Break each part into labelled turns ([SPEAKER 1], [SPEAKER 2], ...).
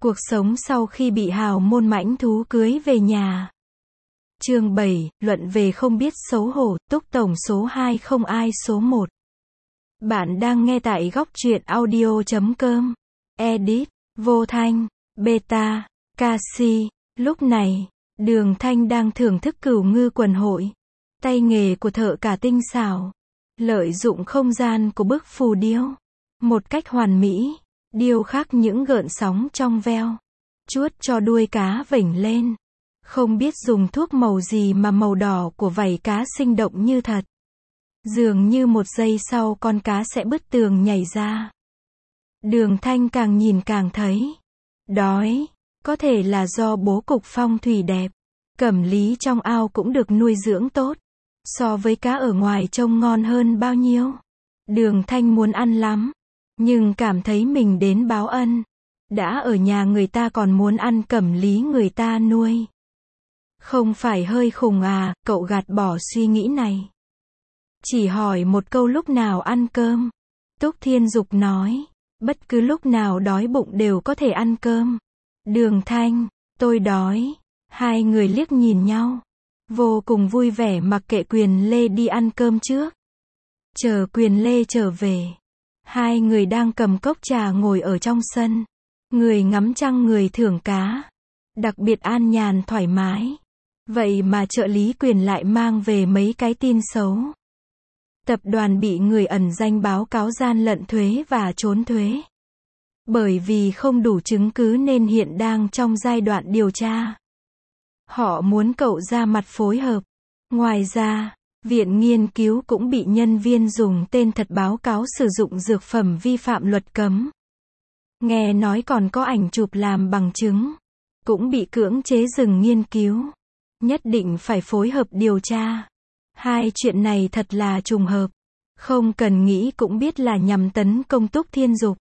[SPEAKER 1] Cuộc sống sau khi bị hào môn mãnh thú cưới về nhà. Chương 7, luận về không biết xấu hổ, Túc Tổng số 2 không ai số 1. Bạn đang nghe tại góc truyện audio.com. Edit, Vô Thanh, Beta, Cassie. Lúc này, Đường Thanh đang thưởng thức Cửu Ngư Quần Hội. Tay nghề của thợ cả tinh xảo. Lợi dụng không gian của bức phù điêu. Một cách hoàn mỹ, điêu khắc những gợn sóng trong veo. Chuốt cho đuôi cá vểnh lên. Không biết dùng thuốc màu gì mà màu đỏ của vảy cá sinh động như thật. Dường như một giây sau con cá sẽ bứt tường nhảy ra. Đường Thanh càng nhìn càng thấy đói. Có thể là do bố cục phong thủy đẹp. Cẩm lý trong ao cũng được nuôi dưỡng tốt. So với cá ở ngoài trông ngon hơn bao nhiêu. Đường Thanh muốn ăn lắm. Nhưng cảm thấy mình đến báo ân. Đã ở nhà người ta còn muốn ăn cẩm lý người ta nuôi. Không phải hơi khùng à, cậu gạt bỏ suy nghĩ này. Chỉ hỏi một câu lúc nào ăn cơm. Túc Thiên Dục nói. Bất cứ lúc nào đói bụng đều có thể ăn cơm. Đường Thanh, tôi đói. Hai người liếc nhìn nhau. Vô cùng vui vẻ mặc kệ Quyền Lê đi ăn cơm trước. Chờ Quyền Lê trở về. Hai người đang cầm cốc trà ngồi ở trong sân. Người ngắm trăng người thưởng cá. Đặc biệt an nhàn thoải mái. Vậy mà trợ lý Quyền lại mang về mấy cái tin xấu. Tập đoàn bị người ẩn danh báo cáo gian lận thuế và trốn thuế. Bởi vì không đủ chứng cứ nên hiện đang trong giai đoạn điều tra. Họ muốn cậu ra mặt phối hợp. Ngoài ra, viện nghiên cứu cũng bị nhân viên dùng tên thật báo cáo sử dụng dược phẩm vi phạm luật cấm. Nghe nói còn có ảnh chụp làm bằng chứng. Cũng bị cưỡng chế dừng nghiên cứu. Nhất định phải phối hợp điều tra. Hai chuyện này thật là trùng hợp. Không cần nghĩ cũng biết là nhằm tấn công Túc Thiên Dục.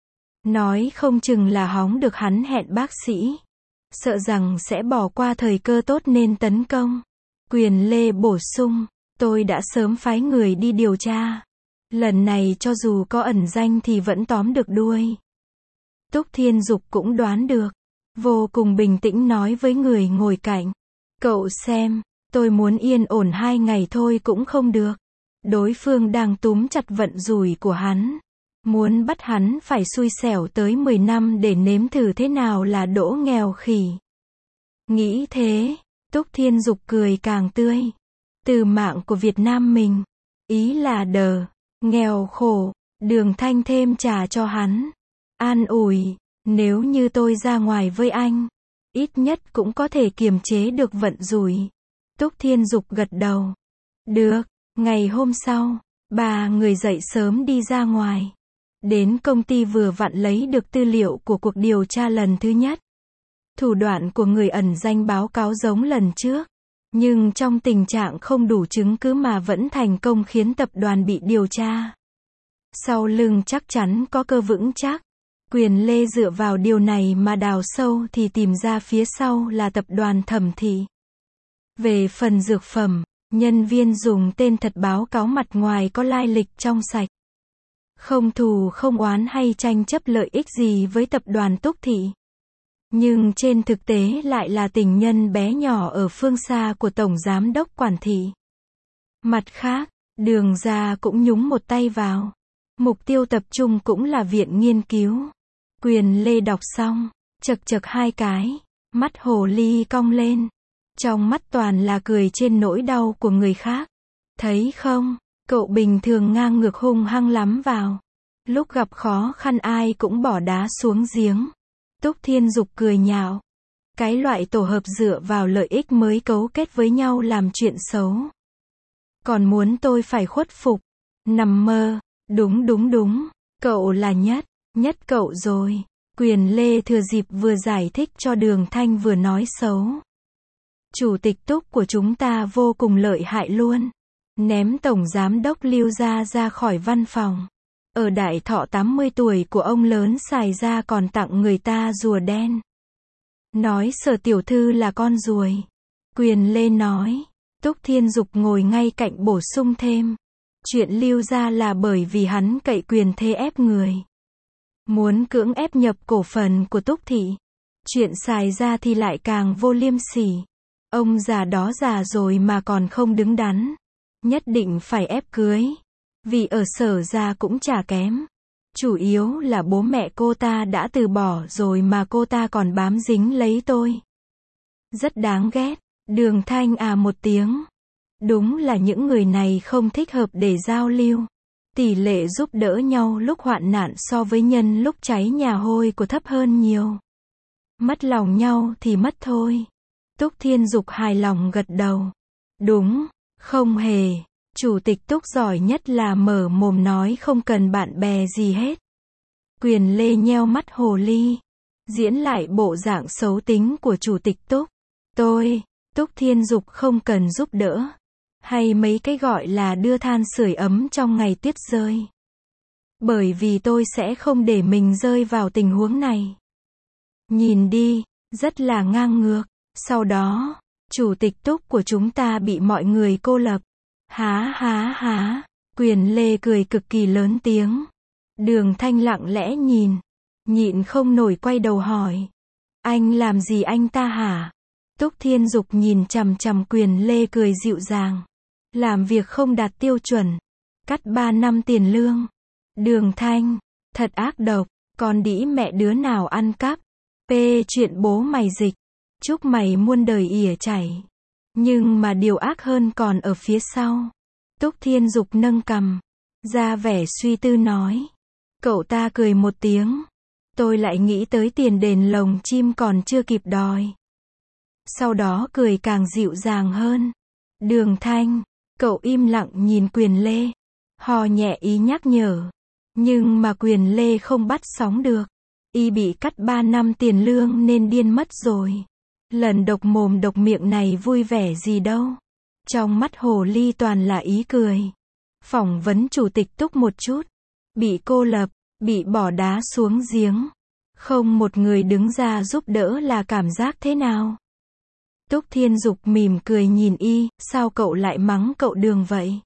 [SPEAKER 1] Nói không chừng là hóng được hắn hẹn bác sĩ. Sợ rằng sẽ bỏ qua thời cơ tốt nên tấn công. Quyền Lê bổ sung. Tôi đã sớm phái người đi điều tra. Lần này cho dù có ẩn danh thì vẫn tóm được đuôi. Túc Thiên Dục cũng đoán được. Vô cùng bình tĩnh nói với người ngồi cạnh. Cậu xem, tôi muốn yên ổn 2 ngày thôi cũng không được. Đối phương đang túm chặt vận rủi của hắn. Muốn bắt hắn phải xui xẻo tới 10 năm để nếm thử thế nào là đỗ nghèo khỉ. Nghĩ thế, Túc Thiên Dục cười càng tươi. Từ mạng của Việt Nam mình. Ý là đờ, nghèo khổ, Đường Thanh thêm trà cho hắn. An ủi, nếu như tôi ra ngoài với anh, ít nhất cũng có thể kiềm chế được vận rủi. Túc Thiên Dục gật đầu. Được, ngày hôm sau, ba người dậy sớm đi ra ngoài. Đến công ty vừa vặn lấy được tư liệu của cuộc điều tra lần thứ nhất. Thủ đoạn của người ẩn danh báo cáo giống lần trước. Nhưng trong tình trạng không đủ chứng cứ mà vẫn thành công khiến tập đoàn bị điều tra. Sau lưng chắc chắn có cơ vững chắc. Quyền Lê dựa vào điều này mà đào sâu thì tìm ra phía sau là tập đoàn Thẩm Thị. Về phần dược phẩm, nhân viên dùng tên thật báo cáo mặt ngoài có lai lịch trong sạch. Không thù không oán hay tranh chấp lợi ích gì với tập đoàn Túc Thị. Nhưng trên thực tế lại là tình nhân bé nhỏ ở phương xa của Tổng Giám đốc Quản thị. Mặt khác, Đường gia cũng nhúng một tay vào. Mục tiêu tập trung cũng là viện nghiên cứu. Quyền Lê đọc xong, chật chật 2 cái, mắt hồ ly cong lên. Trong mắt toàn là cười trên nỗi đau của người khác. Thấy không, cậu bình thường ngang ngược hung hăng lắm vào. Lúc gặp khó khăn ai cũng bỏ đá xuống giếng. Túc Thiên Dục cười nhạo. Cái loại tổ hợp dựa vào lợi ích mới cấu kết với nhau làm chuyện xấu. Còn muốn tôi phải khuất phục. Nằm mơ. Đúng. Cậu là nhất cậu rồi. Quyền Lê thừa dịp vừa giải thích cho Đường Thanh vừa nói xấu. Chủ tịch Túc của chúng ta vô cùng lợi hại luôn. Ném Tổng Giám đốc Lưu ra khỏi văn phòng. Ở đại thọ 80 tuổi của ông lớn xài ra còn tặng người ta rùa đen. Nói Sở tiểu thư là con ruồi. Quyền Lê nói. Túc Thiên Dục ngồi ngay cạnh bổ sung thêm. Chuyện Lưu ra là bởi vì hắn cậy quyền thế ép người. Muốn cưỡng ép nhập cổ phần của Túc Thị. Chuyện xài ra thì lại càng vô liêm sỉ. Ông già đó già rồi mà còn không đứng đắn. Nhất định phải ép cưới. Vì ở Sở ra cũng chả kém. Chủ yếu là bố mẹ cô ta đã từ bỏ rồi mà cô ta còn bám dính lấy tôi. Rất đáng ghét. Đường Thanh à một tiếng. Đúng là những người này không thích hợp để giao lưu. Tỷ lệ giúp đỡ nhau lúc hoạn nạn so với nhân lúc cháy nhà hôi của thấp hơn nhiều. Mất lòng nhau thì mất thôi. Túc Thiên Dục hài lòng gật đầu. Đúng, không hề. Chủ tịch Túc giỏi nhất là mở mồm nói không cần bạn bè gì hết. Quyền Lê nheo mắt hồ ly. Diễn lại bộ dạng xấu tính của chủ tịch Túc. Tôi, Túc Thiên Dục không cần giúp đỡ. Hay mấy cái gọi là đưa than sưởi ấm trong ngày tuyết rơi. Bởi vì tôi sẽ không để mình rơi vào tình huống này. Nhìn đi, rất là ngang ngược. Sau đó, chủ tịch Túc của chúng ta bị mọi người cô lập. Há há há, Quyền Lê cười cực kỳ lớn tiếng. Đường Thanh lặng lẽ nhìn, nhịn không nổi quay đầu hỏi. Anh làm gì anh ta hả? Túc Thiên Dục nhìn chằm chằm Quyền Lê cười dịu dàng. Làm việc không đạt tiêu chuẩn. Cắt 3 năm tiền lương. Đường Thanh, thật ác độc, con đĩ mẹ đứa nào ăn cắp. P chuyện bố mày dịch. Chúc mày muôn đời ỉa chảy. Nhưng mà điều ác hơn còn ở phía sau. Túc Thiên Dục nâng cằm, ra vẻ suy tư nói. Cậu ta cười một tiếng. Tôi lại nghĩ tới tiền đền lồng chim còn chưa kịp đòi. Sau đó cười càng dịu dàng hơn. Đường Thanh, cậu im lặng nhìn Quyền Lê. Hò nhẹ ý nhắc nhở. Nhưng mà Quyền Lê không bắt sóng được. Y bị cắt 3 năm tiền lương nên điên mất rồi. Lần độc mồm độc miệng này vui vẻ gì đâu. Trong mắt hồ ly toàn là ý cười. Phỏng vấn chủ tịch Túc một chút. Bị cô lập, bị bỏ đá xuống giếng. Không một người đứng ra giúp đỡ là cảm giác thế nào? Túc Thiên Dục mỉm cười nhìn y, sao cậu lại mắng cậu Đường vậy?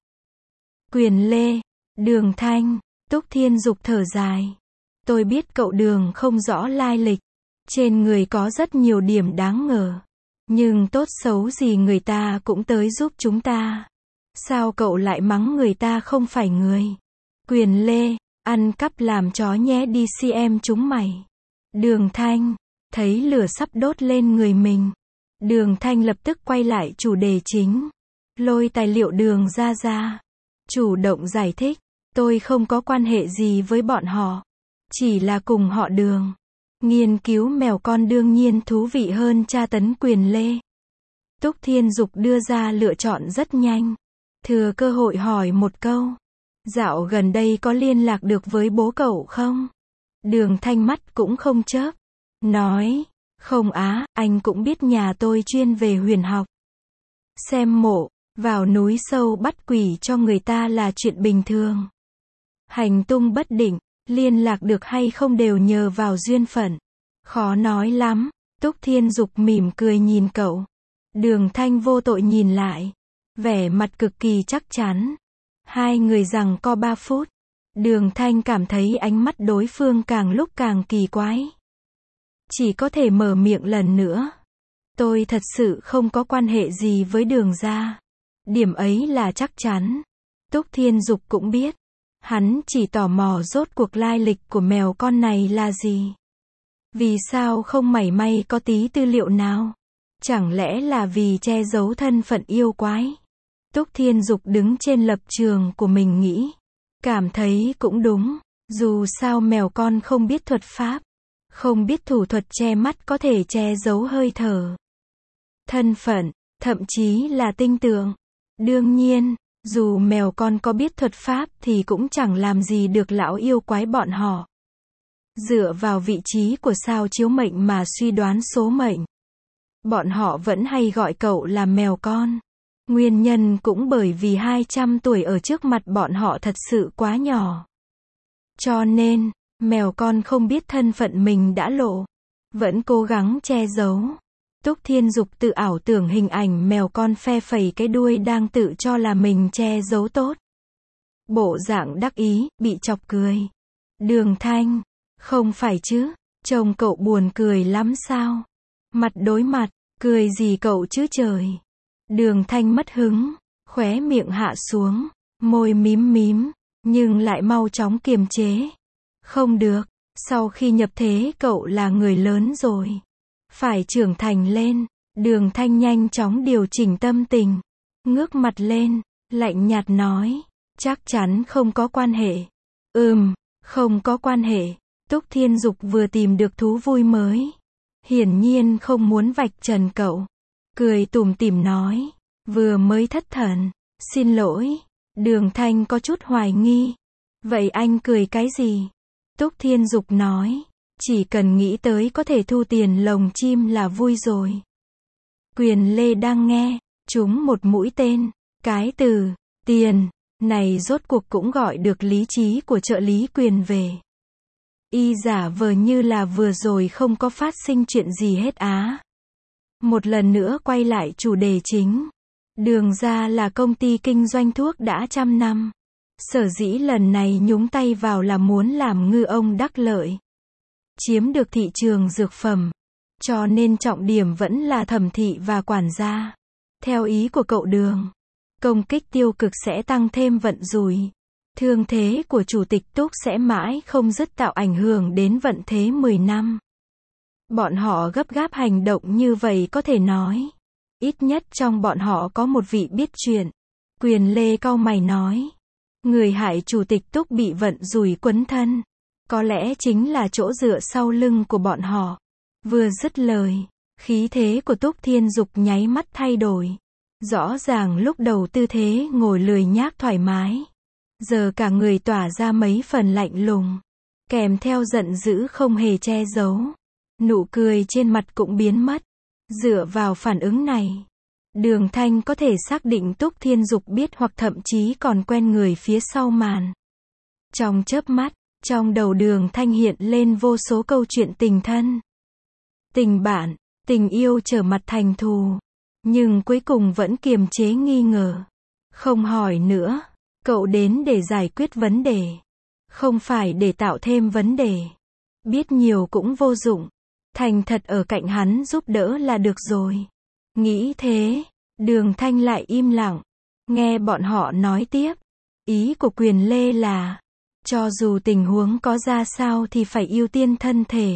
[SPEAKER 1] Quyền Lê, Đường Thanh, Túc Thiên Dục thở dài. Tôi biết cậu Đường không rõ lai lịch. Trên người có rất nhiều điểm đáng ngờ. Nhưng tốt xấu gì người ta cũng tới giúp chúng ta. Sao cậu lại mắng người ta không phải người? Quyền Lê, ăn cắp làm chó nhé đi xem chúng mày. Đường Thanh, thấy lửa sắp đốt lên người mình. Đường Thanh lập tức quay lại chủ đề chính. Lôi tài liệu Đường ra. Chủ động giải thích. Tôi không có quan hệ gì với bọn họ. Chỉ là cùng họ Đường. Nghiên cứu mèo con đương nhiên thú vị hơn tra tấn Quyền Lê. Túc Thiên Dục đưa ra lựa chọn rất nhanh. Thừa cơ hội hỏi một câu. Dạo gần đây có liên lạc được với bố cậu không? Đường Thanh mắt cũng không chớp. Nói, không á, anh cũng biết nhà tôi chuyên về huyền học. Xem mộ, vào núi sâu bắt quỷ cho người ta là chuyện bình thường. Hành tung bất định, liên lạc được hay không đều nhờ vào duyên phận. Khó nói lắm. Túc Thiên Dục mỉm cười nhìn cậu. Đường Thanh vô tội nhìn lại. Vẻ mặt cực kỳ chắc chắn. Hai người giằng co 3 phút. Đường Thanh cảm thấy ánh mắt đối phương càng lúc càng kỳ quái. Chỉ có thể mở miệng lần nữa. Tôi thật sự không có quan hệ gì với Đường gia. Điểm ấy là chắc chắn. Túc Thiên Dục cũng biết. Hắn chỉ tò mò rốt cuộc lai lịch của mèo con này là gì. Vì sao không mảy may có tí tư liệu nào? Chẳng lẽ là vì che giấu thân phận yêu quái? Túc Thiên Dục đứng trên lập trường của mình nghĩ. Cảm thấy cũng đúng. Dù sao mèo con không biết thuật pháp. Không biết thủ thuật che mắt có thể che giấu hơi thở. Thân phận, thậm chí là tinh tượng. Đương nhiên, dù mèo con có biết thuật pháp thì cũng chẳng làm gì được lão yêu quái bọn họ. Dựa vào vị trí của sao chiếu mệnh mà suy đoán số mệnh. Bọn họ vẫn hay gọi cậu là mèo con. Nguyên nhân cũng bởi vì 200 tuổi ở trước mặt bọn họ thật sự quá nhỏ. Cho nên, mèo con không biết thân phận mình đã lộ. Vẫn cố gắng che giấu. Túc Thiên Dục tự ảo tưởng hình ảnh mèo con phe phẩy cái đuôi đang tự cho là mình che giấu tốt. Bộ dạng đắc ý, bị chọc cười. Đường Thanh, không phải chứ, Trông cậu buồn cười lắm sao? Mặt đối mặt, cười gì cậu chứ trời? Đường Thanh mất hứng, khóe miệng hạ xuống, môi mím mím, nhưng lại mau chóng kiềm chế. Không được, sau khi nhập thế cậu là người lớn rồi. Phải trưởng thành lên. Đường Thanh nhanh chóng điều chỉnh tâm tình. Ngước mặt lên, lạnh nhạt nói. Chắc chắn không có quan hệ. Không có quan hệ. Túc Thiên Dục vừa tìm được thú vui mới. Hiển nhiên không muốn vạch trần cậu. Cười tủm tỉm nói. Vừa mới thất thần. Xin lỗi. Đường Thanh có chút hoài nghi. Vậy anh cười cái gì? Túc Thiên Dục nói. Chỉ cần nghĩ tới có thể thu tiền lồng chim là vui rồi. Quyền Lê đang nghe. Trúng một mũi tên. Cái từ tiền này rốt cuộc cũng gọi được lý trí của trợ lý Quyền về. Y giả vờ như là vừa rồi không có phát sinh chuyện gì hết á. Một lần nữa quay lại chủ đề chính. Đường ra là công ty kinh doanh thuốc đã trăm năm. Sở dĩ lần này nhúng tay vào là muốn làm ngư ông đắc lợi. Chiếm được thị trường dược phẩm. Cho nên trọng điểm vẫn là thẩm thị và quản gia. Theo ý của cậu Đường, công kích tiêu cực sẽ tăng thêm vận rủi. Thương thế của Chủ tịch Túc sẽ mãi không dứt tạo ảnh hưởng đến vận thế 10 năm. Bọn họ gấp gáp hành động như vậy có thể nói. Ít nhất trong bọn họ có một vị biết chuyện. Quyền Lê cau mày nói. Người hại Chủ tịch Túc bị vận rủi quấn thân. Có lẽ chính là chỗ dựa sau lưng của bọn họ. Vừa dứt lời, khí thế của Túc Thiên Dục nháy mắt thay đổi. Rõ ràng lúc đầu tư thế ngồi lười nhác thoải mái. Giờ cả người tỏa ra mấy phần lạnh lùng. Kèm theo giận dữ không hề che giấu. Nụ cười trên mặt cũng biến mất. Dựa vào phản ứng này, Đường Thanh có thể xác định Túc Thiên Dục biết hoặc thậm chí còn quen người phía sau màn. Trong chớp mắt, trong đầu Đường Thanh hiện lên vô số câu chuyện tình thân. Tình bạn, tình yêu trở mặt thành thù. Nhưng cuối cùng vẫn kiềm chế nghi ngờ. Không hỏi nữa. Cậu đến để giải quyết vấn đề. Không phải để tạo thêm vấn đề. Biết nhiều cũng vô dụng. Thành thật ở cạnh hắn giúp đỡ là được rồi. Nghĩ thế, Đường Thanh lại im lặng. Nghe bọn họ nói tiếp. Ý của Quyền Lê là, cho dù tình huống có ra sao thì phải ưu tiên thân thể.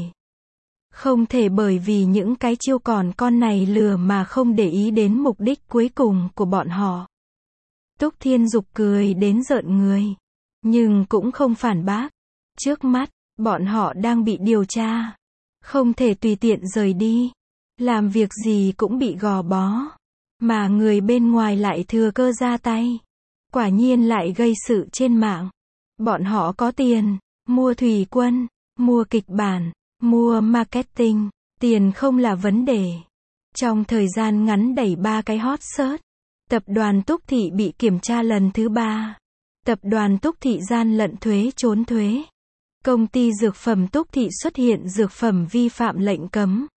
[SPEAKER 1] Không thể bởi vì những cái chiêu còn con này lừa mà không để ý đến mục đích cuối cùng của bọn họ. Túc Thiên Dục cười đến rợn người. Nhưng cũng không phản bác. Trước mắt, bọn họ đang bị điều tra. Không thể tùy tiện rời đi. Làm việc gì cũng bị gò bó. Mà người bên ngoài lại thừa cơ ra tay. Quả nhiên lại gây sự trên mạng. Bọn họ có tiền. Mua thủy quân. Mua kịch bản. Mua marketing. Tiền không là vấn đề. Trong thời gian ngắn đẩy 3 cái hot search. Tập đoàn Túc Thị bị kiểm tra lần thứ 3. Tập đoàn Túc Thị gian lận thuế trốn thuế. Công ty dược phẩm Túc Thị xuất hiện dược phẩm vi phạm lệnh cấm.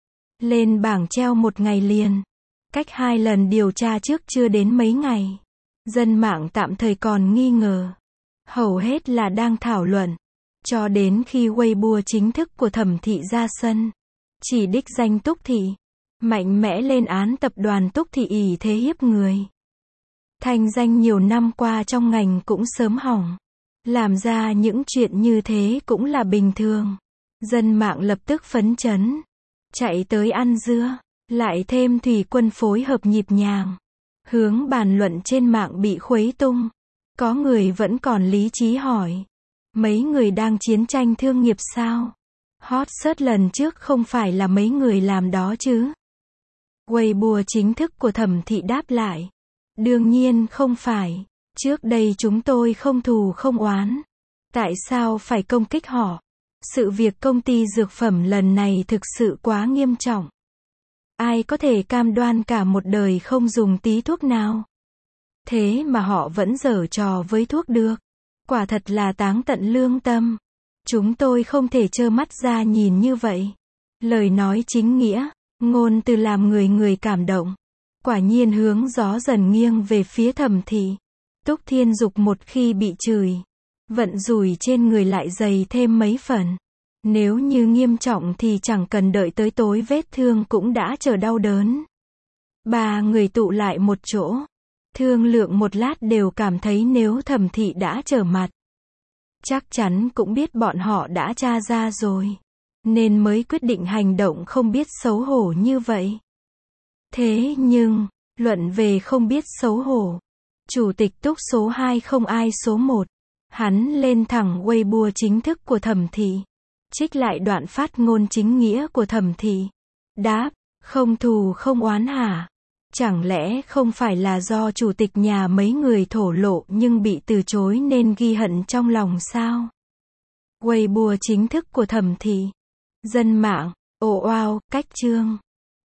[SPEAKER 1] Lên bảng treo 1 ngày liền. Cách 2 lần điều tra trước chưa đến mấy ngày. Dân mạng tạm thời còn nghi ngờ. Hầu hết là đang thảo luận. Cho đến khi Weibo chính thức của Thẩm Thị ra sân. Chỉ đích danh Túc Thị. Mạnh mẽ lên án tập đoàn Túc Thị ỷ thế hiếp người. Thành danh nhiều năm qua trong ngành cũng sớm hỏng. Làm ra những chuyện như thế cũng là bình thường. Dân mạng lập tức phấn chấn. Chạy tới ăn dưa. Lại thêm thủy quân phối hợp nhịp nhàng. Hướng bàn luận trên mạng bị khuấy tung. Có người vẫn còn lý trí hỏi. Mấy người đang chiến tranh thương nghiệp sao? Hot search lần trước không phải là mấy người làm đó chứ? Weibo chính thức của Thẩm Thị đáp lại. Đương nhiên không phải. Trước đây chúng tôi không thù không oán. Tại sao phải công kích họ? Sự việc công ty dược phẩm lần này thực sự quá nghiêm trọng. Ai có thể cam đoan cả một đời không dùng tí thuốc nào? Thế mà họ vẫn giở trò với thuốc được. Quả thật là táng tận lương tâm. Chúng tôi không thể trơ mắt ra nhìn như vậy. Lời nói chính nghĩa, ngôn từ làm người cảm động. Quả nhiên hướng gió dần nghiêng về phía Thẩm Thị. Túc Thiên Dục một khi bị chửi, vận rủi trên người lại dày thêm mấy phần. Nếu như nghiêm trọng thì chẳng cần đợi tới tối vết thương cũng đã chờ đau đớn. Ba người tụ lại một chỗ. Thương lượng một lát đều cảm thấy nếu Thẩm Thị đã trở mặt, chắc chắn cũng biết bọn họ đã tra ra rồi. Nên mới quyết định hành động không biết xấu hổ như vậy. Thế nhưng, luận về không biết xấu hổ. Chủ tịch Túc số 2 không ai số 1. Hắn lên thẳng Weibo chính thức của Thẩm Thị. Trích lại đoạn phát ngôn chính nghĩa của Thẩm Thị. Đáp, không thù không oán hả? Chẳng lẽ không phải là do chủ tịch nhà mấy người thổ lộ nhưng bị từ chối nên ghi hận trong lòng sao? Weibo chính thức của Thẩm Thị. Dân mạng, ồ oao, cách chương.